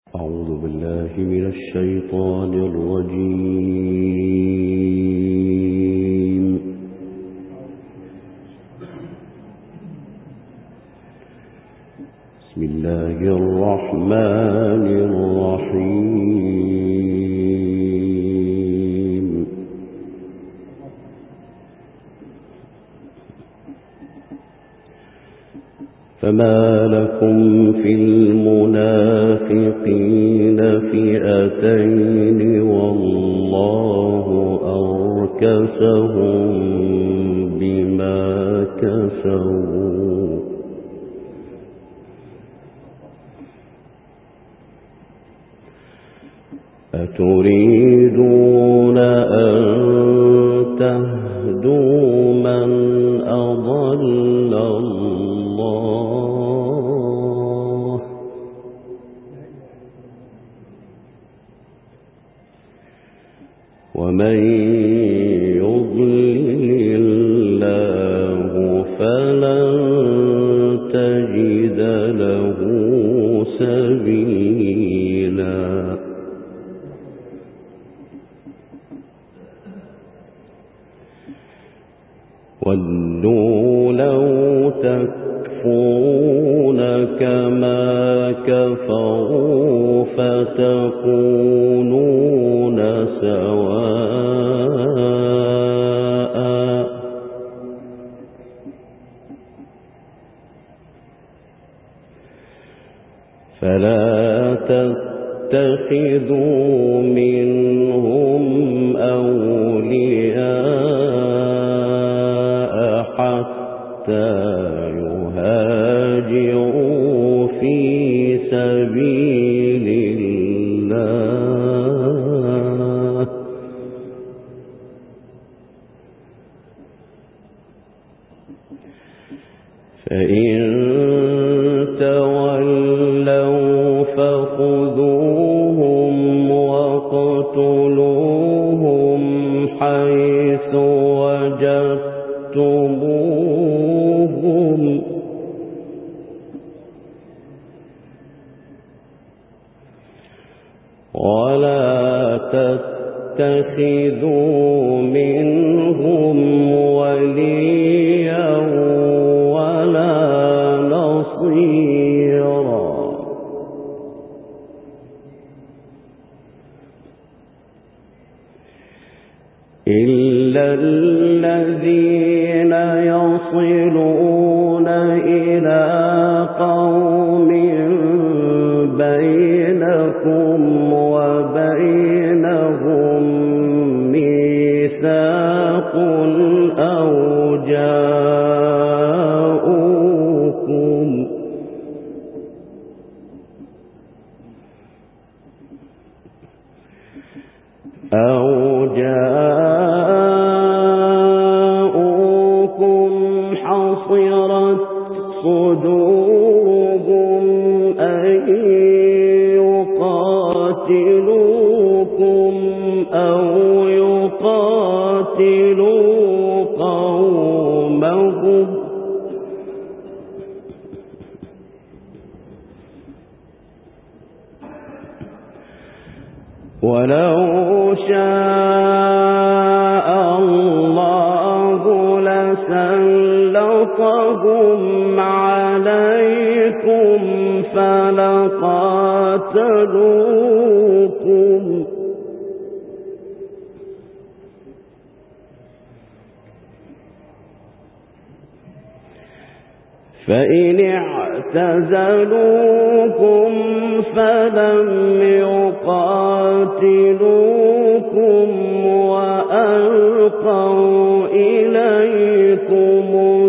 أعوذ بالله من الشيطان الرجيم. بسم الله الرحمن الرحيم. فما لكم في المنافقين فئتين والله أركسهم بما كسبوا أتريدون أن تهدوا من أضل الله ومن يضلل الله فلن تجد له سبيلا. ودوا لو تكفرون كما كفروا فتكونون سواء فلا تتخذوا منهم أولياء حتى يهاجروا في سبيل الله فإن تولوا فخذوهم واقتلوهم حيث وجدتموهم ولا تتخذوا منهم وليا ولا نصيرا إلا الذين يصلون إلى قوم بينكم وبينهم ميثاق أو جاءوكم حصرت صدورهم أن يقاتلوكم أو يقاتلوا قومهم ولو شاء الله لسلطهم عليكم فلقاتلوكم فإن اعتزلوكم فلم يقاتلوكم وألقوا إليكم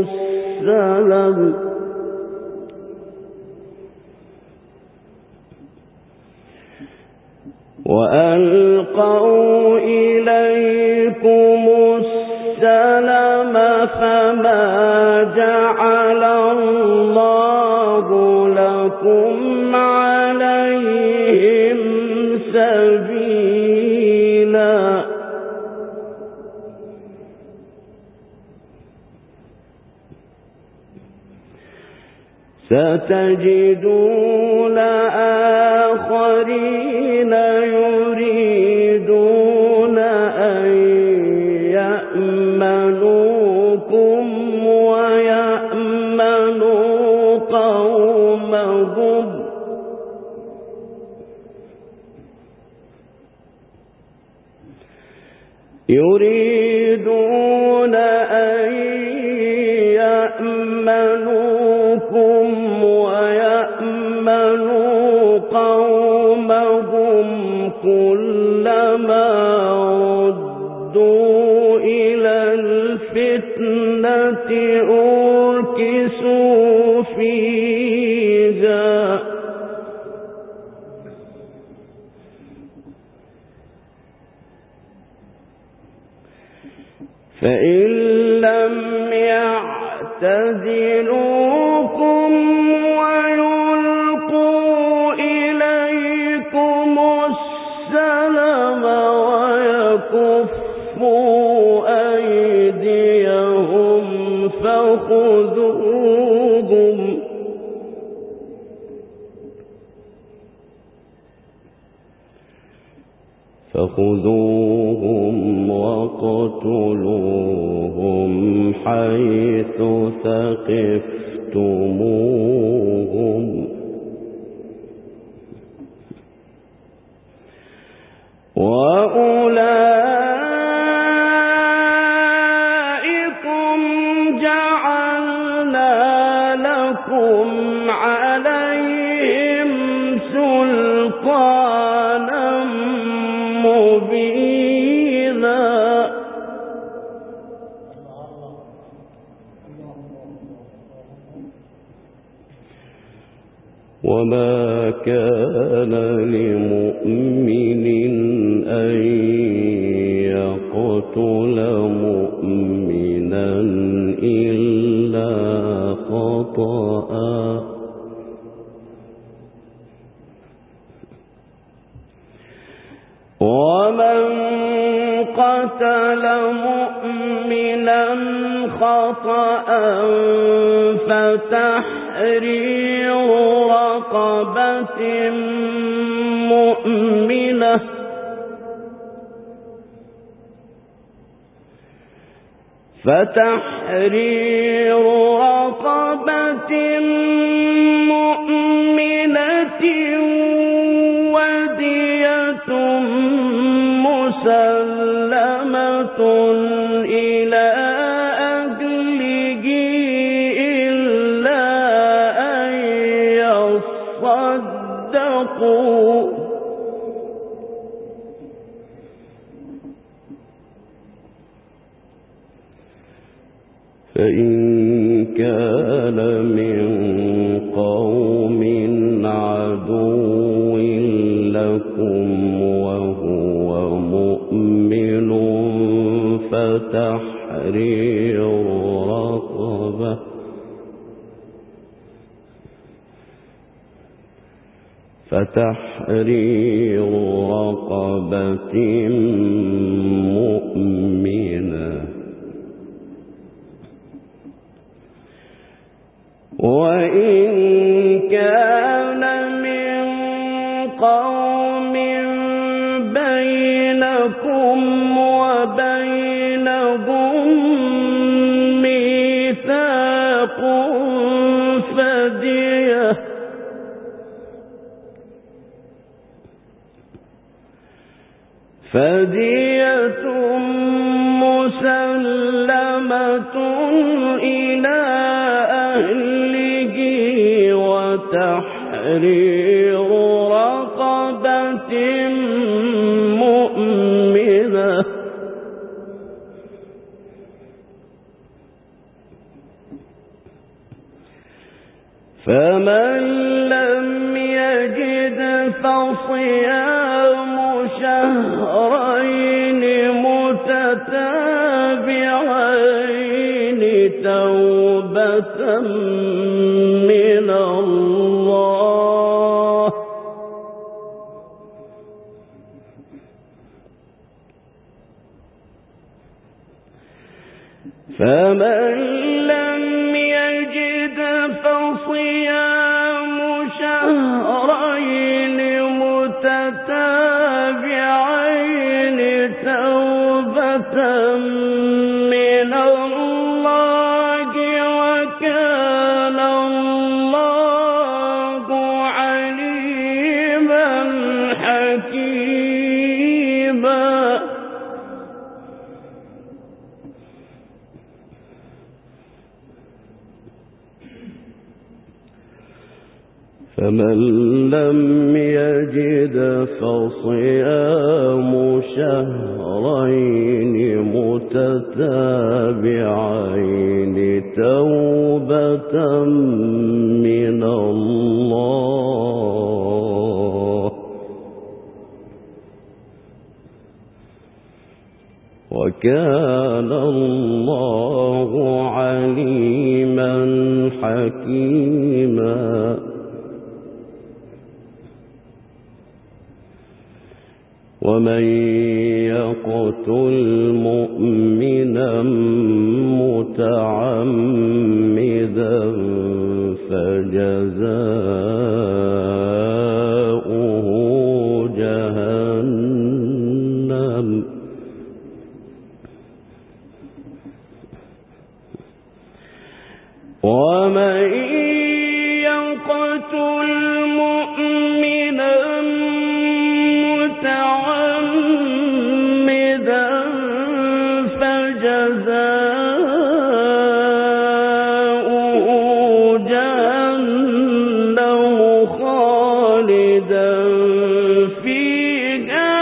السلم فما جعل الله لكم عليهم سبيلا ستجدون آخرين آخرين يريدون أن يأمنوكم ويأمنوا قومهم يريدون أن يأمنوكم ويأمنوا قومهم كلما ردوا إلى الفتنة أركسوا فيها فإن لم يعتزلوكم ويلقوا إليكم السلم ويكفوا أيديهم فخذوهم وقتلوهم حيث ثقفتموهم وأولئكم جعلنا لكم عليهم سلطانا مبينا وما كان لمؤمن أن يقتل مؤمنا إلا خطأ ومن قتل مؤمنا خطأ فتحرير رقبة مؤمنة ودية مسلمة إلى أهله إلا أن يصدقوا فإن كان من قوم عدو لكم وهو مؤمن فتحرير رقبة مؤمنة وإن كان من قوم بينكم وبينهم ميثاق فدية مسلمة إلى أهله وتحرير رقبة مؤمنة فمن لم يجد فصيام شهرين متتابعين توبة من الله فمن لم يجد فصيام شهرين متتابعين متتابعين توبة من الله وكان الله عليما حكيما فمن لم يجد فصيام شهرين متتابعين توبة من الله وكان الله عليما حكيما ومن يقتل مؤمنا متعمدا فجزاؤه جهنم ومن يقتل مؤمنا متعمدا فجزاؤه جهنم خالدا فيها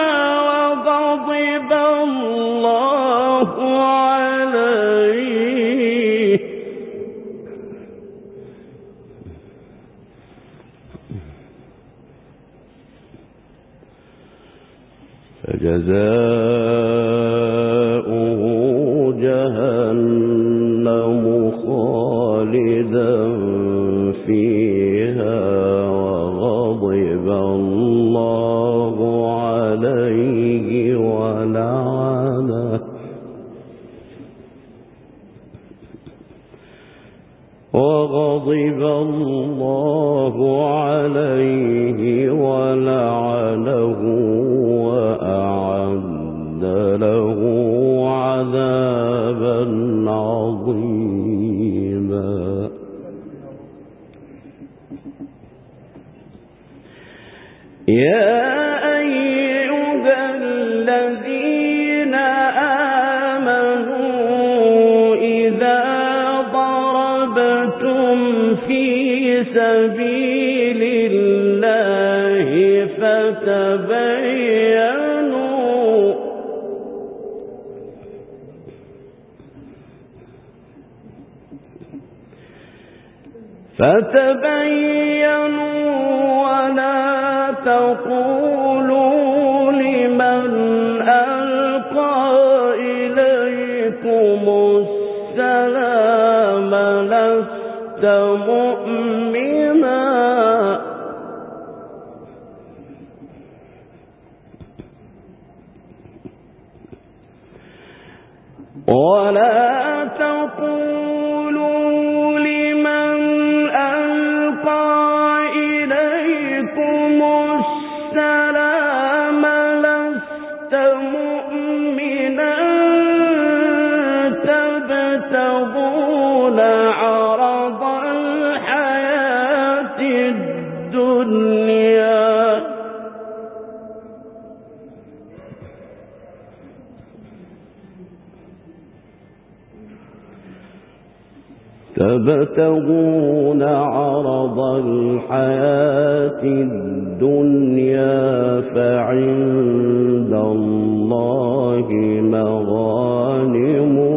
وغضب الله عليه فجزاؤه جهنم خالدا فيها وغضب الله عليه ولعنه وأعد له عذابا عظيما يا أيها الذين آمنوا إذا ضربتم في سبيل الله فتبينوا ولا تقولوا لمن ألقى إليكم السلام لست مؤمنا ولا تقولوا لمن ألقى إليكم السلام لست مؤمنا تبتغون عرض الحياة الدنيا تبتغون عرض الحياة الدنيا فعند الله مغانم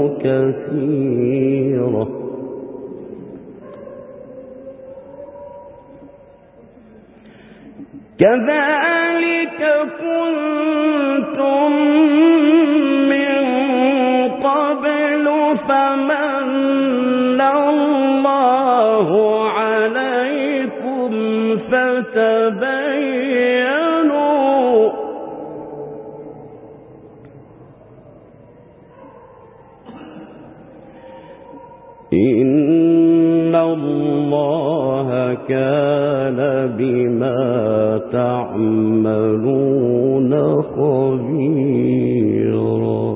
كثيرة كذلك كنتم من قبل فمن الله عليكم فتبينوا إن الله كان بما تعملون خبيرا.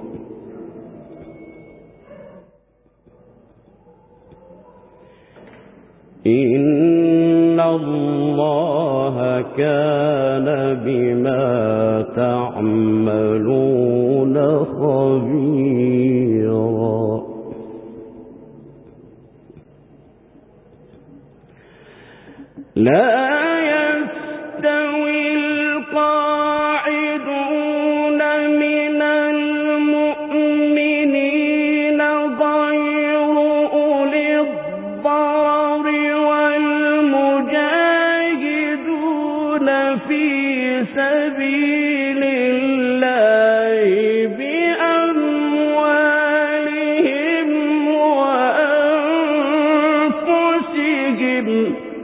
إن الله كان بما تعملون خبيرا. لا يستوي القاعدون من المؤمنين غير أولي الضرر والمجاهدون في سبيل الله بأموالهم وأنفسهم.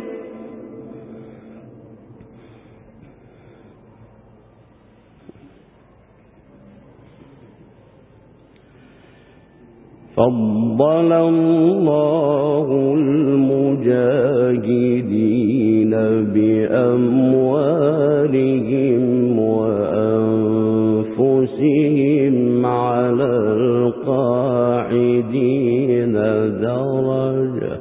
فضل الله المجاهدين بأموالهم وأنفسهم على القاعدين درجة،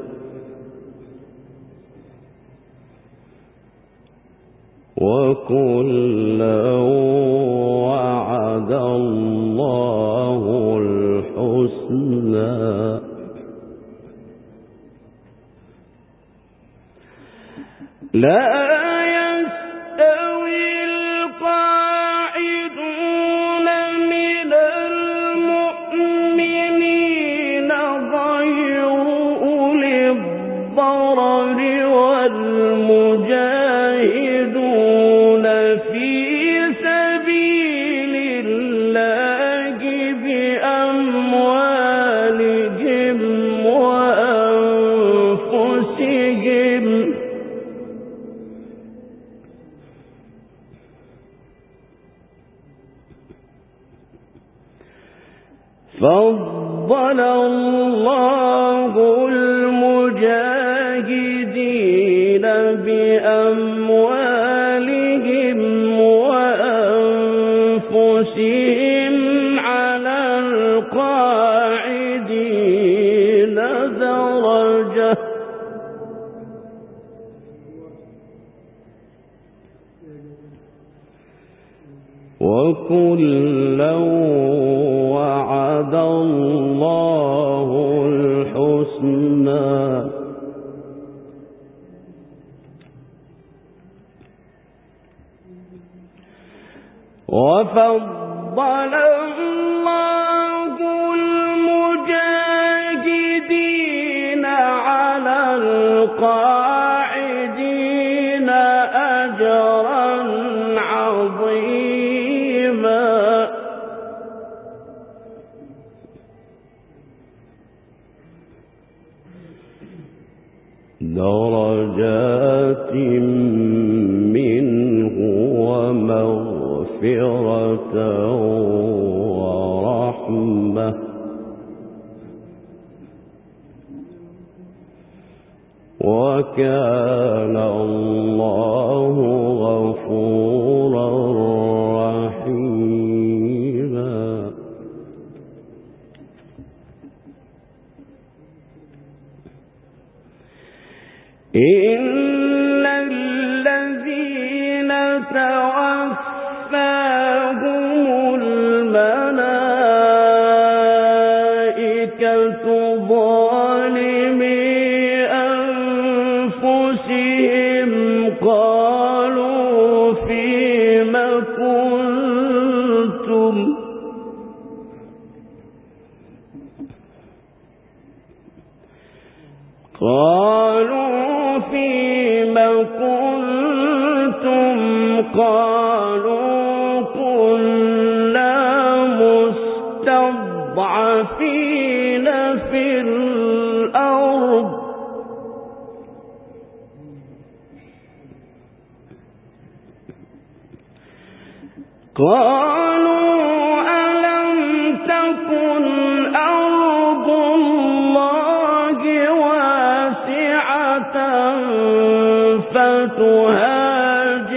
وكلا وعد الله الحسنى. لا يستوي القاعدون من المؤمنين غير أولي الضرر والمجاهدون في سبيل الله بأموالهم وأنفسهم. فضل الله المجاهدين بأموالهم وأنفسهم على القاعدين درجة، وكلا وعد الله الحسنى. وفضل الله المجاهدين على القاعدين أجرا عظيما. درجات منه ومغفرة ورحمة، وكان الله غفورا رحيما. إن الذين توفاهم الملائكة ظالمي أنفسهم قالوا فيم كنتم قالوا كنا مستضعفين في الأرض قالوا ألم تكن أرض الله واسعة فتهاجروا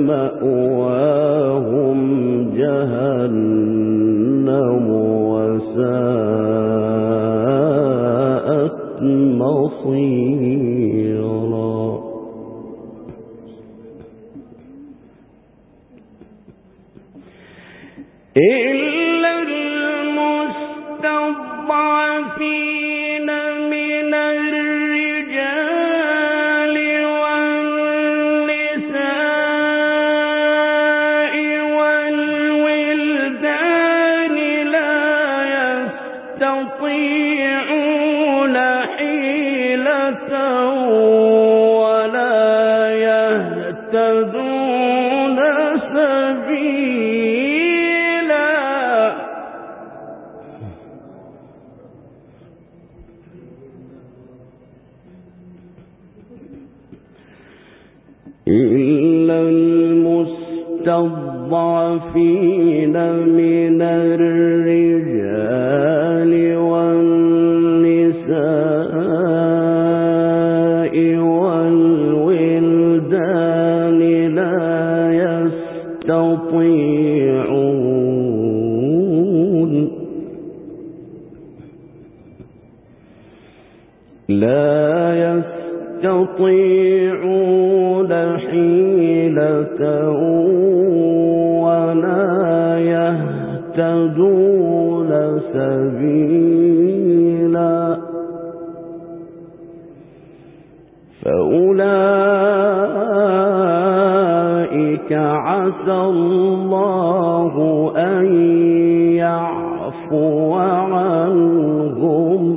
فمأواهم جهنم وساءت مصيرا. إلا المستضعفين من الرجال والنساء والولدان لا يستطيعون حيلة ولا يهتدون سبيلا. إلا المستضعفين من الرجال والنساء والولدان لا يستطيعون حيلة ولا يهتدون سبيلا. فأولئك عسى الله أن يعفو عنهم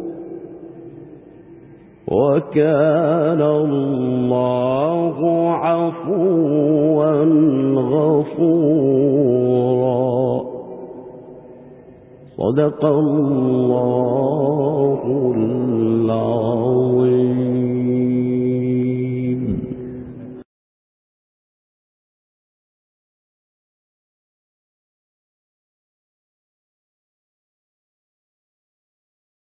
وكان الله عفوا غفورا. صدق الله العظيم.